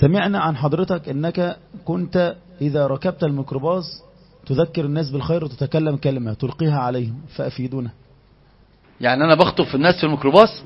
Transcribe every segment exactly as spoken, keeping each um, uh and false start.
سمعنا عن حضرتك أنك كنت إذا ركبت الميكروباص تذكر الناس بالخير وتتكلم كلمة تلقيها عليهم، فأفيدونا. يعني أنا بخطب في الناس في الميكروباص؟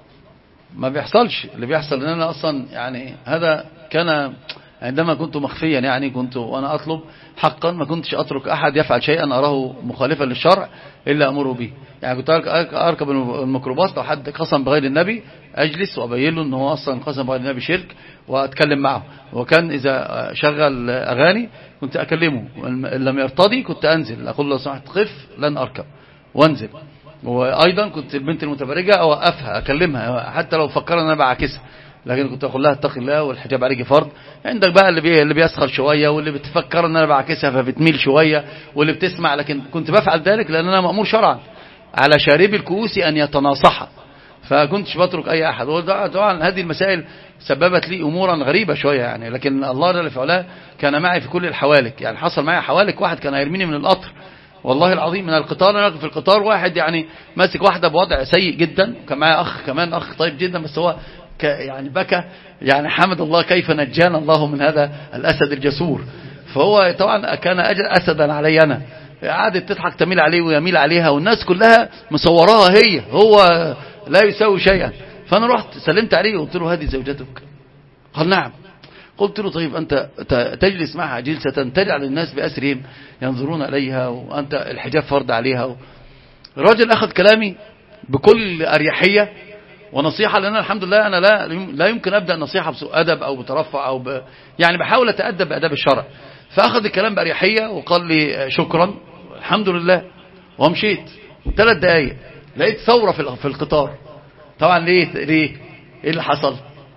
ما بيحصلش. اللي بيحصل ان انا اصلا يعني هذا كان عندما كنت مخفيا، يعني كنت وانا اطلب حقا ما كنتش اترك احد يفعل شيئا اراه مخالفا للشرع الا امره به. يعني كنت اركب الميكروباص لو حد قسم بغير النبي اجلس وابين له ان هو اصلا قسم بغير النبي شرك واتكلم معه. وكان اذا شغل اغاني كنت اكلمه، ان لم يرتضي كنت انزل اقول له سمحت قف لن اركب وانزل. وايضا كنت البنت المتبرجه اوقفها اكلمها حتى لو فكر ان انا بعاكسها، لكن كنت اقول لها اتقي الله والحجاب عليك فرض. عندك بقى اللي بي اللي بيسخر شويه واللي بتفكر ان انا بعاكسها فبتميل شويه واللي بتسمع، لكن كنت بفعل ذلك لان انا مأمور شرعا على شارب الكؤوس ان يتناصح، فكنتش بترك اي احد. طبعا هذه المسائل سببت لي امورا غريبه شويه يعني، لكن الله جل في علاه كان معي في كل الحوالك. يعني حصل معي حوالك واحد كان هيرميني من القطر والله العظيم، من القطار. انا في القطار واحد يعني ماسك واحده بوضع سيء جدا، وكان معايا اخ كمان اخ طيب جدا، بس هو يعني بكى يعني حمد الله كيف نجانا الله من هذا الاسد الجسور. فهو طبعا كان اجل اسدا علي انا، قعدت تضحك تميل عليه ويميل عليها والناس كلها مصوراها هي، هو لا يساوي شيئا. فانا رحت سلمت عليه وقلت له هذه زوجتك؟ قال نعم. قلت له طيب أنت تجلس معها جلسة تجعل الناس بأسرهم ينظرون إليها وأنت الحجاب فرض عليها. الراجل أخذ كلامي بكل أريحية ونصيحة، لأن الحمد لله أنا لا لا يمكن أبدأ نصيحة بسوء أدب أو بترفع أو ب... يعني بحاول أتأدب بأداب الشرع. فأخذ الكلام بأريحية وقال لي شكرا الحمد لله ومشيت. ثلاث دقايق لقيت ثورة في القطار. طبعا ليه ليه إيه اللي حصل؟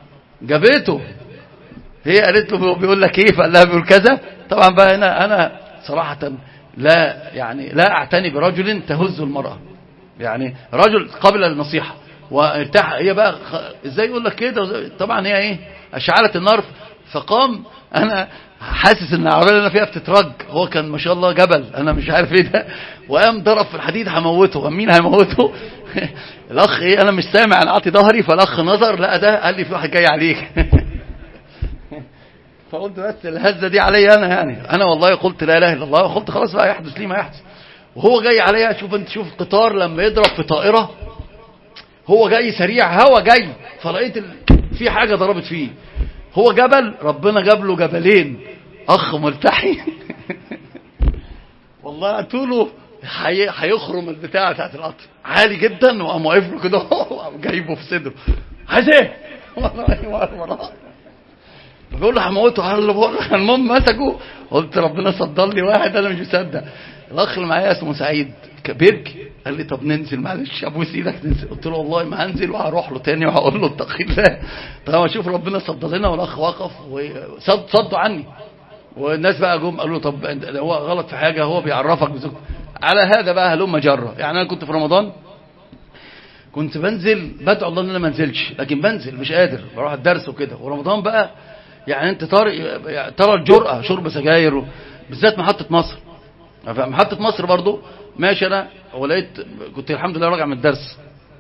جابته هي قالت له بيقول لك ايه، فقال لها بيقول كذا. طبعا بقى انا انا صراحه لا يعني لا اعتني برجل تهز المراه، يعني رجل قبل النصيحه وارتاح. هي بقى ازاي يقول لك كده؟ طبعا هي ايه اشعلت النار. فقام انا حاسس ان العربيه اللي انا فيها بتترج، هو كان ما شاء الله جبل انا مش عارف ايه ده، وقام ضرب في الحديد هموته. مين هيموته؟ الاخ ايه انا مش سامع انا عاطي ظهري، فالاخ نظر لقى ده قال لي في واحد جاي عليك. فقلت بس الهزة دي علي أنا، يعني أنا والله قلت لا إله إلا الله وقلت خلاص بقى يحدث لي ما يحدث. وهو جاي عليها. شوف أنت شوف القطار لما يضرب في طائرة، هو جاي سريع هوا جاي، فرأيت ال... في حاجة ضربت فيه. هو جبل ربنا جاب له جبلين، أخ ملتحي والله طوله هيخرم البتاع بتاعت القطر عالي جدا، وقام واقف له كده وقام جايبه في صدره. عايز ايه؟ بقول له هموته. قال له بقول المهم مسكه. قلت ربنا صدر لي واحد انا مش مصدق. الاخ اللي معايا اسمه سعيد بيبكي، قال لي طب ننزل معلش ابوس ايدك ننزل. قلت له والله ما هنزل وهروح له تاني وهقول له اتقي الله. طب اشوف ربنا صدر لنا. والاخ وقف وصد صدوا عني، والناس بقى جم قالوا له طب هو غلط في حاجه، هو بيعرفك بزوجته. على هذا بقى هلم جره. يعني انا كنت في رمضان كنت بنزل بدعو الله ان انا ما انزلش، لكن بنزل مش قادر بروح الدرس وكده. ورمضان بقى يعني انت ترى ترى الجرأة شرب سجاير بالذات محطة مصر. محطة مصر برضو ماشي. انا ولقيت كنت الحمد لله راجع من الدرس،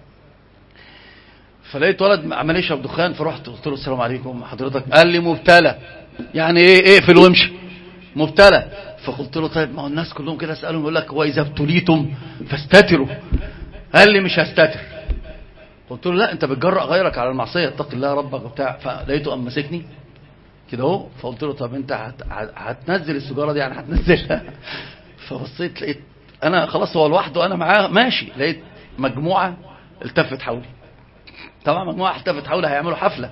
فلقيت ولد عمال يشرب دخان، فرحت قلت له السلام عليكم حضرتك. قال لي مبتلى. يعني ايه اقفل وامشي مبتلى. فقلت له طيب ما هو الناس كلهم كده اسالهم يقول لك واذا ابتليتم فاستتروا. قال لي مش هستتر. قلت له لا انت بتجرأ غيرك على المعصيه، اتق الله ربك وبتاع. فلقيته قام ماسكني كده اهو. فقلت له طب انت هت... هتنزل السيجاره دي؟ يعني هتنزلها؟ فبصيت لقيت انا خلاص هو لوحده انا معاه ماشي، لقيت مجموعه التفت حولي. طبعا مجموعه التفت حولي هيعملوا حفله.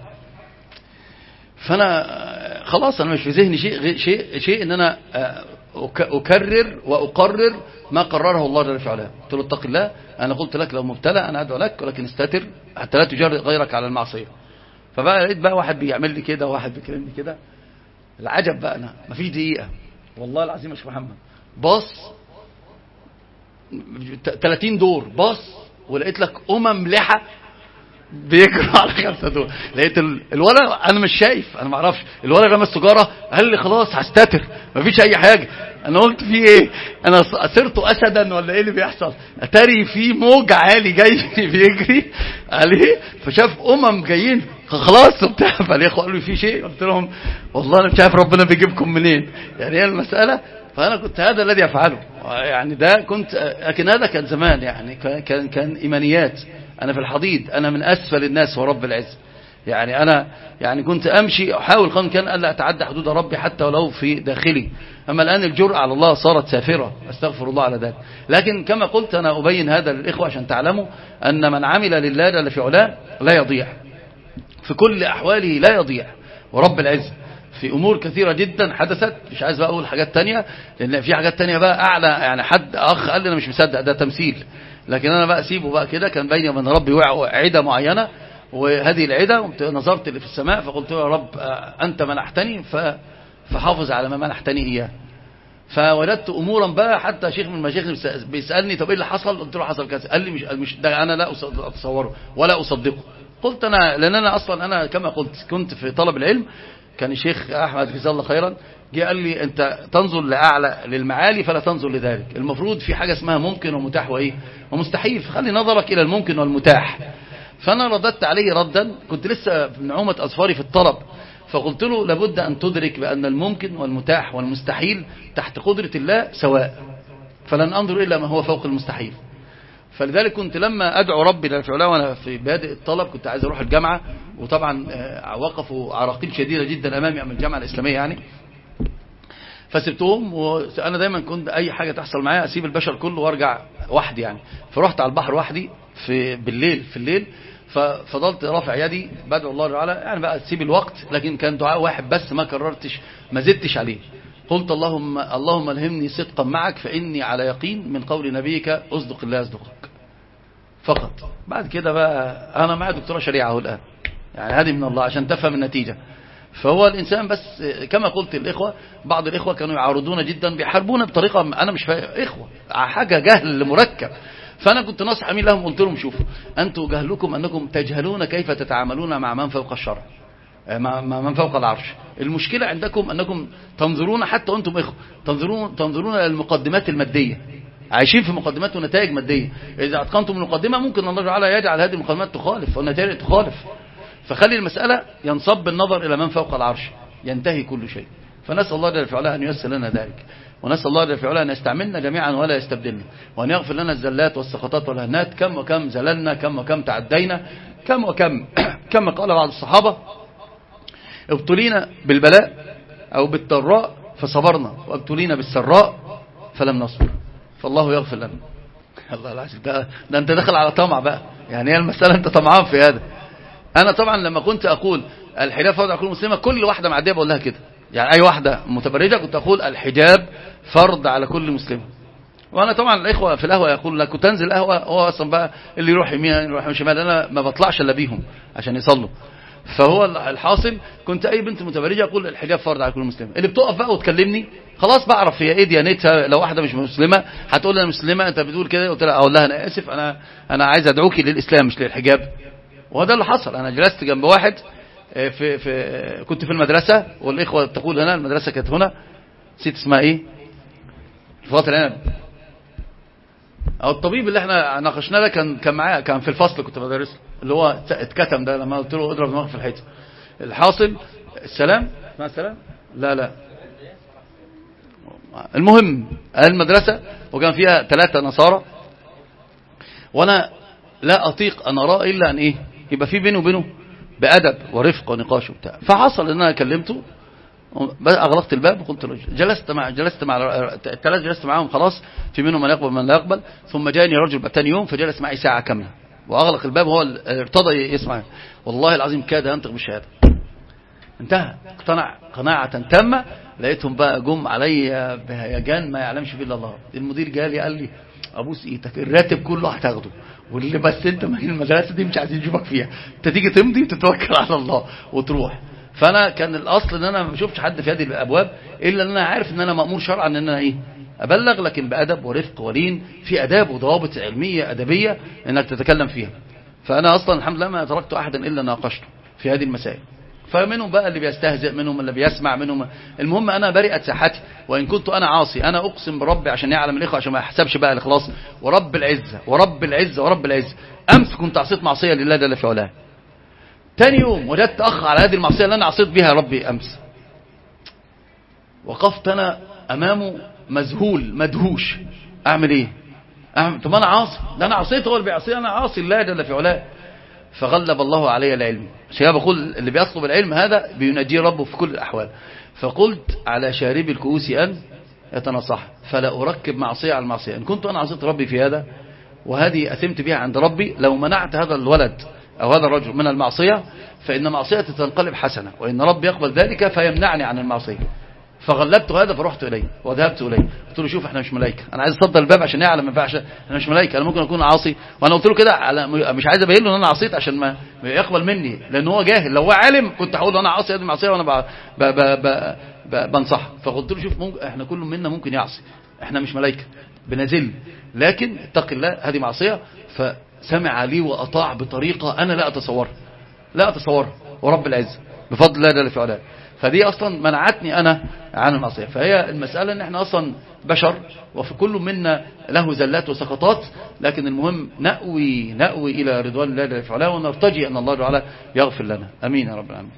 فانا خلاص انا مش في ذهني شيء شيء شيء ان انا اكرر واقرر ما قرره الله جل وعلا. قلت له اتق الله، انا قلت لك لو مبتلى انا ادعو لك، ولكن استتر حتى لا تجرئ غيرك على المعصيه. فبقى لقيت بقى واحد بيعمل لي كده وواحد بيكلمني كده. العجب بقى انا مفيش دقيقه والله العظيم يا شيخ محمد باص ثلاثين دور باص، ولقيت لك امم لحى بيجروا على خمسة دول. لقيت الولد انا مش شايف، انا ما اعرفش، الولد رمى السجاره قال لي خلاص هستتر مفيش اي حاجه. انا قلت في ايه؟ انا صرت اسدا ولا ايه اللي بيحصل؟ اتاري في موج عالي جاي بيجري عليه، فشاف امم جايين خلاص وبتاع، فالاخوه قالوا لي في شيء، قلت لهم والله انا مش عارف ربنا بيجيبكم منين، يعني هي المساله. فانا كنت هذا الذي افعله يعني، ده كنت، لكن هذا كان زمان يعني، كان كان ايمانيات. انا في الحضيض انا من اسفل الناس ورب العزه يعني، انا يعني كنت امشي احاول قدر كان الا اتعدى حدود ربي حتى ولو في داخلي. اما الان الجرأة على الله صارت سافرة، استغفر الله على ذلك. لكن كما قلت انا ابين هذا للاخوه عشان تعلموا ان من عمل لله جل في علاه لا يضيع، في كل احواله لا يضيع ورب العزه. في امور كثيره جدا حدثت، مش عايز بقى اقول حاجات تانية لان في حاجات تانية بقى اعلى يعني. حد اخ قال لي انا مش مصدق ده تمثيل، لكن انا بقى سيبه بقى كده. كان بيني وبين ربي عده معينه، وهذه العده نظرت اللي في السماء فقلت له يا رب انت منحتني فحافظ على ما منحتني اياه. فوجدت امورا بقى، حتى شيخ من المشايخ بيسالني طب ايه اللي حصل؟ قلت له حصل كذا. قال لي مش مش ده انا لا اتصوره ولا اصدقه. قلت انا لان انا اصلا انا كما قلت كنت في طلب العلم. كان الشيخ احمد جزاه الله خيرا جه قال لي انت تنظر لاعلى للمعالي فلا تنظر لذلك، المفروض في حاجه اسمها ممكن ومتاح وايه ومستحيل، فخلي نظرك الى الممكن والمتاح. فانا رددت عليه ردا، كنت لسه في نعومه اظفاري في الطلب، فقلت له لابد ان تدرك بان الممكن والمتاح والمستحيل تحت قدره الله سواء، فلن انظر الا ما هو فوق المستحيل. فلذلك كنت لما ادعو ربي جل في علاه وانا في بادئ الطلب، كنت عايز اروح الجامعه، وطبعا وقفوا عراقيل شديده جدا امامي امام الجامعه الاسلاميه يعني، فسبتهم. وانا دايما كنت اي حاجه تحصل معايا اسيب البشر كله وارجع وحدي يعني. فرحت على البحر وحدي في بالليل في الليل، ففضلت رافع يدي بدعو الله تعالى يعني بقى تسيب الوقت، لكن كان دعاء واحد بس ما كررتش ما زدتش عليه. قلت اللهم اللهم الهمني صدقا معك فاني على يقين من قول نبيك اصدق الله يصدقك فقط. بعد كده بقى انا معي دكتوراه شريعه اهو الان يعني، هذه من الله عشان تفهم النتيجه. فهو الانسان بس كما قلت الاخوه، بعض الاخوه كانوا يعارضون جدا، بيحاربونا بطريقه انا مش فاهم، اخوه حاجه جهل مركب. فانا كنت ناصح امين لهم، قلت لهم شوفوا انتم جهلكم انكم تجهلون كيف تتعاملون مع من فوق الشرع، مع من فوق العرش. المشكله عندكم انكم تنظرون حتى وانتم اخوه تنظرون تنظرون الى المقدمات الماديه، عايشين في مقدمات ونتائج ماديه. اذا اتقنتم المقدمه ممكن الله تعالى يجعل هذه المقدمات تخالف والنتائج تخالف. فخلي المساله ينصب النظر الى من فوق العرش ينتهي كل شيء. فنسال الله جل في علاه ان ييسر لنا ذلك، ونسال الله جل في علاه ان يستعملنا جميعا ولا يستبدلنا، وان يغفر لنا الزلات والسقطات والهنات. كم وكم زللنا، كم وكم تعدينا، كم وكم كما قال بعض الصحابه ابتلينا بالبلاء او بالضراء فصبرنا، وابتلينا بالسراء فلم نصبر، فالله يغفر لنا. الله العظيم، ده, ده انت داخل على طمع بقى يعني، هي المساله انت طمعان في هذا. انا طبعا لما كنت اقول الحجاب فرض على كل مسلمه، كل واحده معديه بقول لها كده يعني، اي واحده متبرجه كنت اقول الحجاب فرض على كل مسلمه. وانا طبعا الاخوه في القهوه يقول لك كنت انزل قهوه، هو اصلا بقى اللي يروح يمين يروح شمال، انا ما بطلعش الا بيهم عشان يصلوا. فهو الحاصل كنت اي بنت متبرجه اقول الحجاب فرض على كل مسلمه. اللي بتقف بقى وتكلمني خلاص بعرف هي ايه ديانتها. لو واحده مش مسلمه هتقول انا مسلمه انت بتقول كده، قلت لها اقول لها انا اسف، انا انا عايز ادعوكي للاسلام مش للحجاب. وهذا اللي حصل. انا جلست جنب واحد في في كنت في المدرسه، والاخوه تقول هنا المدرسه كانت هنا، نسيت اسمها ايه، فاطر العنب. او الطبيب اللي احنا ناقشناه ده كان كان معايا، كان في الفصل كنت بدرسه، اللي هو اتكتم ده لما قلت له اضرب دماغك في الحيطه. الحاصل السلام اسمها السلام لا لا المهم المدرسه، وكان فيها ثلاثه نصارى، وانا لا اطيق ان اراه الا ان ايه يبقى في بينه وبينه بادب ورفق ونقاش وبتاع. فحصل ان انا كلمته، اغلقت الباب وقلت له جلست مع جلست مع الثلاث جلست معاهم خلاص، في منهم من يقبل من لا يقبل. ثم جاني رجل بعد ثاني يوم فجلس معي ساعه كامله واغلق الباب، هو ارتضى يسمع. والله العظيم كاد ينطق بالشهاده، انتهى، اقتنع قناعه تامه. لقيتهم بقى جم عليا بهيجان ما يعلمش فيه الا الله. المدير جالي قال لي ابوس ايدك الراتب كله هتاخده، واللي بس انت من المدرسه دي مش عايزين نشوفك فيها، انت تيجي تمضي وتتوكل على الله وتروح. فانا كان الاصل ان انا ما اشوفش حد في هذه الابواب الا ان انا عارف ان انا مامور شرعا ان انا ايه ابلغ، لكن بادب ورفق ولين، في اداب وضوابط علميه ادبيه انك تتكلم فيها. فأنا أصلا الحمد لله ما تركت أحدا إلا ناقشته في هذه المسائل. فمنهم بقى اللي بيستهزئ، منهم اللي بيسمع، منهم المهم أنا برئت ساحتي، وإن كنت أنا عاصي أنا أقسم بربي عشان يعلم الإخوة، عشان ما يحسبش بقى الإخلاص، ورب العزة ورب العزة ورب العزة، أمس كنت عصيت معصية لله جل في علاه، تاني يوم وجدت أخ على هذه المعصية اللي أنا عصيت بها ربي أمس، وقفت أنا أمامه مذهول مدهوش، أعمل إيه؟ أعمل طب أنا عاصي، ده أنا عصيت، هو اللي بيعصي، أنا عاصي الله جل في علاه. فغلب الله علي العلم، عشان بقول اللي بيطلب العلم هذا بيناديه ربه في كل الأحوال. فقلت على شارب الكؤوس أن يتنصح، فلا أركب معصية على المعصية. إن كنت أنا عصيت ربي في هذا وهذه أثمت بها عند ربي، لو منعت هذا الولد أو هذا الرجل من المعصية فإن معصيتي تنقلب حسنة، وإن ربي يقبل ذلك فيمنعني عن المعصية. فغلبت هذا فرحت إليه وذهبت إليه، قلت له شوف احنا مش ملائكة، أنا عايز أصدر الباب عشان يعلم ما ينفعش، احنا مش ملائكة، أنا ممكن أكون عاصي، وأنا قلت له كده على مش عايز أبين له إن أنا عصيت عشان ما يقبل مني، لأن هو جاهل، لو هو عالم كنت هقول له أنا عاصي هذه المعصية وأنا ب... ب... ب... ب... ب... بنصح. فقلت له شوف ممكن احنا كل منا ممكن يعصي، احنا مش ملائكة بنزل، لكن اتق الله هذه معصية. فسمع لي وأطاع بطريقة أنا لا أتصورها لا أتصورها ورب العزة بفضل الله جل في علاه. فدي أصلا منعتني أنا عن المعصية. فهي المسألة أن احنا أصلا بشر، وفي كل منا له زلات وسقطات، لكن المهم نأوي نأوي إلى رضوان الله جل في علاه، ونرتجي أن الله تعالى يغفر لنا. أمين يا رب العالمين.